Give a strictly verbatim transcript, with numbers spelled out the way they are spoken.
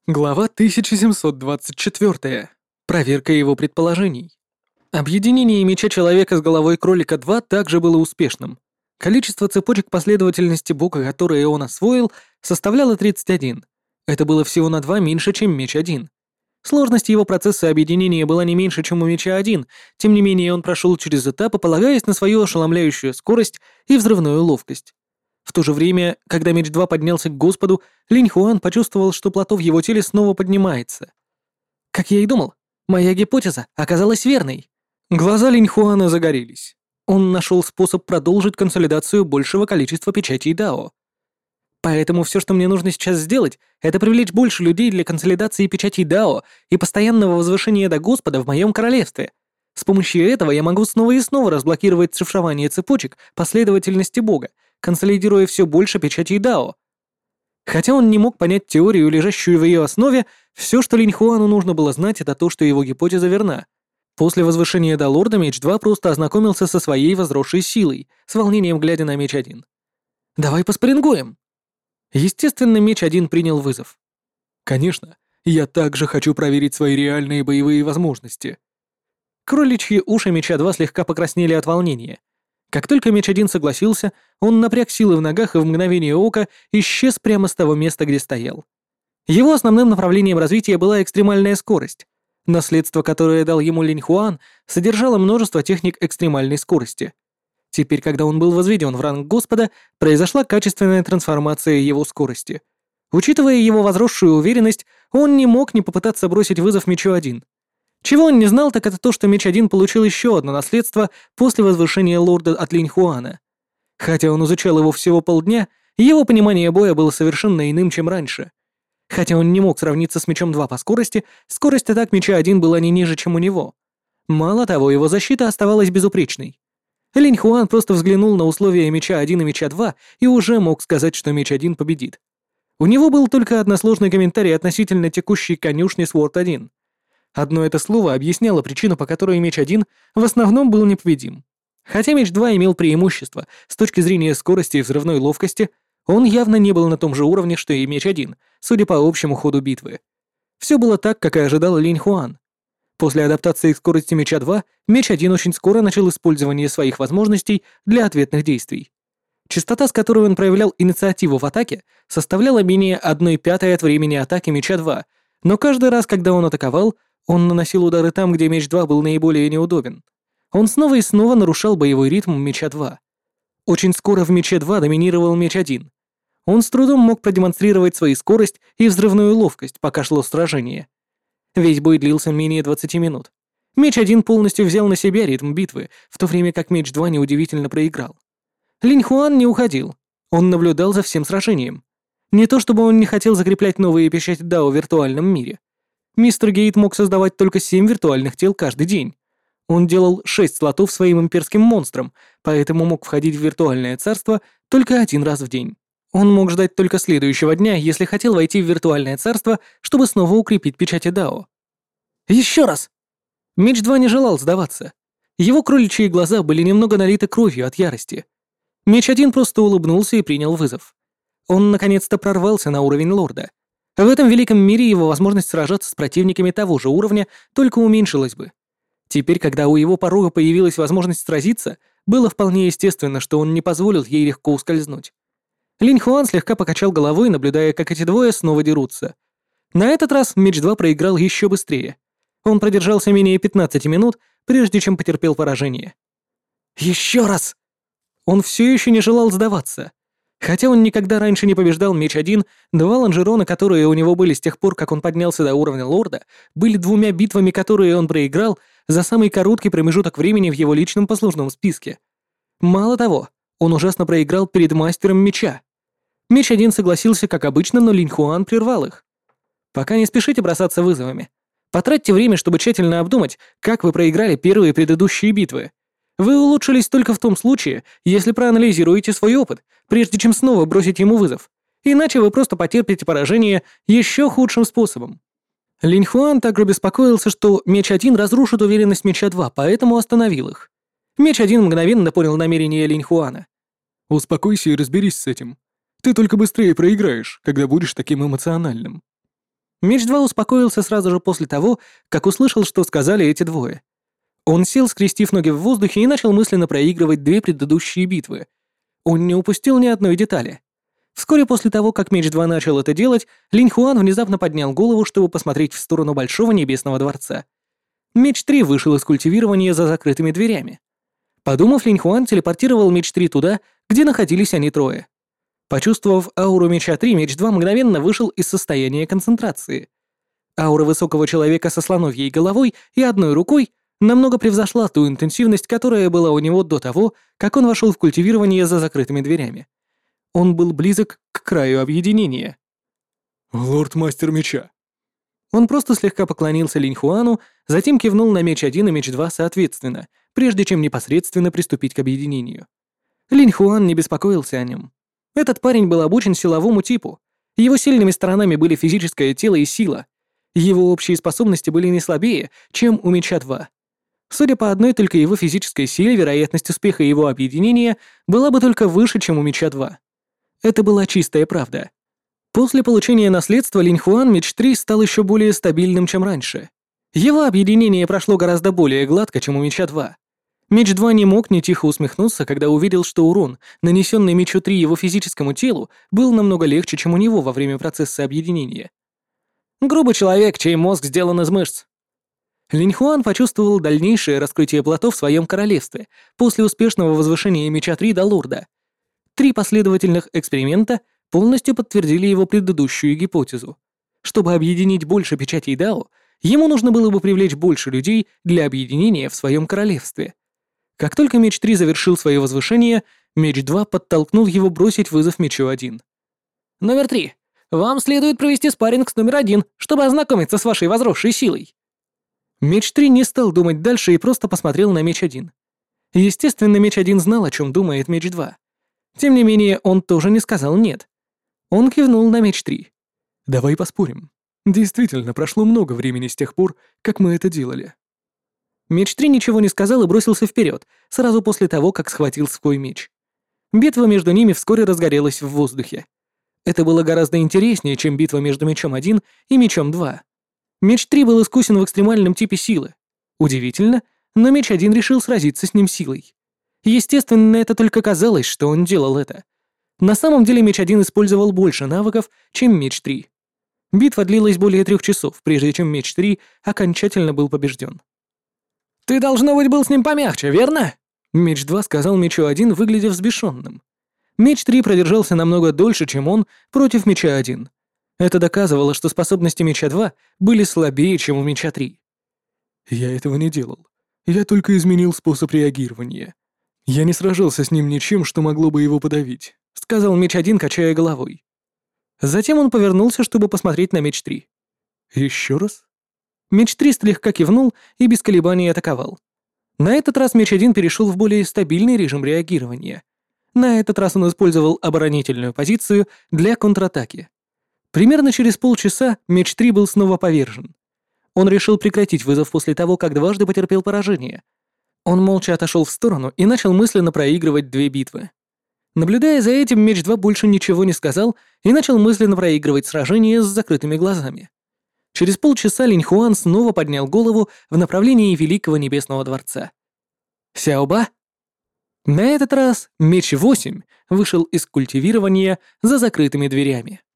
Глава тысяча семьсот двадцать четыре. Проверка его предположений. Объединение меча человека с головой кролика два также было успешным. Количество цепочек последовательности Бога, которые он освоил, составляло тридцать один. Это было всего на два меньше, чем меч один. Сложность его процесса объединения была не меньше, чем у меча один, тем не менее он прошел через этапы, полагаясь на свою ошеломляющую скорость и взрывную ловкость. В то же время, когда меч два поднялся к Господу, Линь Хуан почувствовал, что плато в его теле снова поднимается. Как я и думал, моя гипотеза оказалась верной. Глаза Линь Хуана загорелись. Он нашел способ продолжить консолидацию большего количества печатей Дао. Поэтому все, что мне нужно сейчас сделать, это привлечь больше людей для консолидации печатей Дао и постоянного возвышения до Господа в моем королевстве. С помощью этого я могу снова и снова разблокировать цифрование цепочек последовательности Бога, консолидируя все больше печатей Дао. Хотя он не мог понять теорию, лежащую в ее основе, все, что Линь Хуану нужно было знать, это то, что его гипотеза верна. После возвышения до лорда меч два просто ознакомился со своей возросшей силой, с волнением глядя на меч один. «Давай поспорингуем!» Естественно, меч один принял вызов. «Конечно, я также хочу проверить свои реальные боевые возможности». Кроличьи уши меча два слегка покраснели от волнения. Как только меч один согласился, он напряг силы в ногах и в мгновение ока исчез прямо с того места, где стоял. Его основным направлением развития была экстремальная скорость. Наследство, которое дал ему Линь Хуан, содержало множество техник экстремальной скорости. Теперь, когда он был возведен в ранг Господа, произошла качественная трансформация его скорости. Учитывая его возросшую уверенность, он не мог не попытаться бросить вызов мечу один. Чего он не знал, так это то, что меч один получил еще одно наследство после возвышения лорда от Линь Хуана. Хотя он изучал его всего полдня, его понимание боя было совершенно иным, чем раньше. Хотя он не мог сравниться с мечом два по скорости, скорость атак меча один была не ниже, чем у него. Мало того, его защита оставалась безупречной. Линь Хуан просто взглянул на условия меча один и меча два и уже мог сказать, что меч один победит. У него был только односложный комментарий относительно текущей конюшни Sword один. Одно это слово объясняло причину, по которой меч один в основном был непобедим. Хотя меч два имел преимущество с точки зрения скорости и взрывной ловкости, он явно не был на том же уровне, что и меч один, судя по общему ходу битвы. Все было так, как и ожидал Линь Хуан. После адаптации к скорости меча два, меч один очень скоро начал использование своих возможностей для ответных действий. Частота, с которой он проявлял инициативу в атаке, составляла менее одной пятой от времени атаки меча два, но каждый раз, когда он атаковал, он наносил удары там, где меч два был наиболее неудобен. Он снова и снова нарушал боевой ритм меча два. Очень скоро в мече два доминировал меч один. Он с трудом мог продемонстрировать свою скорость и взрывную ловкость, пока шло сражение. Весь бой длился менее двадцати минут. Меч один полностью взял на себя ритм битвы, в то время как меч два неудивительно проиграл. Линь Хуан не уходил. Он наблюдал за всем сражением. Не то чтобы он не хотел закреплять новые печати Дао в виртуальном мире. Мистер Гейт мог создавать только семь виртуальных тел каждый день. Он делал шесть слотов своим имперским монстрам, поэтому мог входить в виртуальное царство только один раз в день. Он мог ждать только следующего дня, если хотел войти в виртуальное царство, чтобы снова укрепить печати Дао. Еще раз! Меч два не желал сдаваться. Его кроличьи глаза были немного налиты кровью от ярости. Меч один просто улыбнулся и принял вызов. Он наконец-то прорвался на уровень лорда. В этом великом мире его возможность сражаться с противниками того же уровня только уменьшилась бы. Теперь, когда у его порога появилась возможность сразиться, было вполне естественно, что он не позволил ей легко ускользнуть. Линь Хуан слегка покачал головой, наблюдая, как эти двое снова дерутся. На этот раз меч два проиграл еще быстрее. Он продержался менее пятнадцати минут, прежде чем потерпел поражение. Еще раз! Он все еще не желал сдаваться. Хотя он никогда раньше не побеждал меч один, два лонжерона, которые у него были с тех пор, как он поднялся до уровня лорда, были двумя битвами, которые он проиграл за самый короткий промежуток времени в его личном послужном списке. Мало того, он ужасно проиграл перед мастером меча. Меч один согласился, как обычно, но Линь Хуан прервал их. Пока не спешите бросаться вызовами. Потратьте время, чтобы тщательно обдумать, как вы проиграли первые предыдущие битвы. Вы улучшились только в том случае, если проанализируете свой опыт, прежде чем снова бросить ему вызов. Иначе вы просто потерпите поражение еще худшим способом. Линь Хуан также беспокоился, что меч один разрушит уверенность меча два, поэтому остановил их. Меч один мгновенно понял намерение Линь Хуана. «Успокойся и разберись с этим. Ты только быстрее проиграешь, когда будешь таким эмоциональным». Меч два успокоился сразу же после того, как услышал, что сказали эти двое. Он сел, скрестив ноги в воздухе, и начал мысленно проигрывать две предыдущие битвы. Он не упустил ни одной детали. Вскоре после того, как Меч два начал это делать, Линь Хуан внезапно поднял голову, чтобы посмотреть в сторону Большого Небесного Дворца. Меч три вышел из культивирования за закрытыми дверями. Подумав, Линь Хуан телепортировал Меч три туда, где находились они трое. Почувствовав ауру Меча три, Меч два мгновенно вышел из состояния концентрации. Аура высокого человека со слоновьей головой и одной рукой намного превзошла ту интенсивность, которая была у него до того, как он вошел в культивирование за закрытыми дверями. Он был близок к краю объединения. «Лорд-мастер меча». Он просто слегка поклонился Линь Хуану, затем кивнул на Меч один и Меч два соответственно, прежде чем непосредственно приступить к объединению. Линь Хуан не беспокоился о нем. Этот парень был обучен силовому типу. Его сильными сторонами были физическое тело и сила. Его общие способности были не слабее, чем у Меча два. Судя по одной только его физической силе, вероятность успеха его объединения была бы только выше, чем у Меча два. Это была чистая правда. После получения наследства Линь Хуан Меч три стал еще более стабильным, чем раньше. Его объединение прошло гораздо более гладко, чем у Меча два. Меч два не мог не тихо усмехнуться, когда увидел, что урон, нанесенный Мечу три его физическому телу, был намного легче, чем у него во время процесса объединения. Грубый человек, чей мозг сделан из мышц. Линь Хуан почувствовал дальнейшее раскрытие плато в своем королевстве после успешного возвышения Меча три до лорда. Три последовательных эксперимента полностью подтвердили его предыдущую гипотезу. Чтобы объединить больше печатей Дао, ему нужно было бы привлечь больше людей для объединения в своем королевстве. Как только Меч три завершил свое возвышение, Меч два подтолкнул его бросить вызов Мечу один. «Номер три. Вам следует провести спарринг с номер один, чтобы ознакомиться с вашей возросшей силой». Меч три не стал думать дальше и просто посмотрел на Меч один. Естественно, Меч один знал, о чем думает Меч два. Тем не менее, он тоже не сказал «нет». Он кивнул на Меч три. «Давай поспорим. Действительно, прошло много времени с тех пор, как мы это делали». Меч три ничего не сказал и бросился вперед, сразу после того, как схватил свой меч. Битва между ними вскоре разгорелась в воздухе. Это было гораздо интереснее, чем битва между Мечом один и Мечом два. Меч три был искусен в экстремальном типе силы. Удивительно, но Меч один решил сразиться с ним силой. Естественно, это только казалось, что он делал это. На самом деле Меч один использовал больше навыков, чем Меч три. Битва длилась более трех часов, прежде чем Меч три окончательно был побежден. «Ты, должно быть, был с ним помягче, верно?» Меч два сказал Мечу один, выглядя взбешенным. Меч три продержался намного дольше, чем он, против Меча один. Это доказывало, что способности Меча два были слабее, чем у Меча три. «Я этого не делал. Я только изменил способ реагирования. Я не сражался с ним ничем, что могло бы его подавить», — сказал Меч один, качая головой. Затем он повернулся, чтобы посмотреть на Меч три. «Еще раз?» Меч три слегка кивнул и без колебаний атаковал. На этот раз Меч один перешел в более стабильный режим реагирования. На этот раз он использовал оборонительную позицию для контратаки. Примерно через полчаса Меч три был снова повержен. Он решил прекратить вызов после того, как дважды потерпел поражение. Он молча отошел в сторону и начал мысленно проигрывать две битвы. Наблюдая за этим, Меч два больше ничего не сказал и начал мысленно проигрывать сражение с закрытыми глазами. Через полчаса Линь Хуан снова поднял голову в направлении Великого Небесного Дворца. «Сяоба?» На этот раз Меч восемь вышел из культивирования за закрытыми дверями.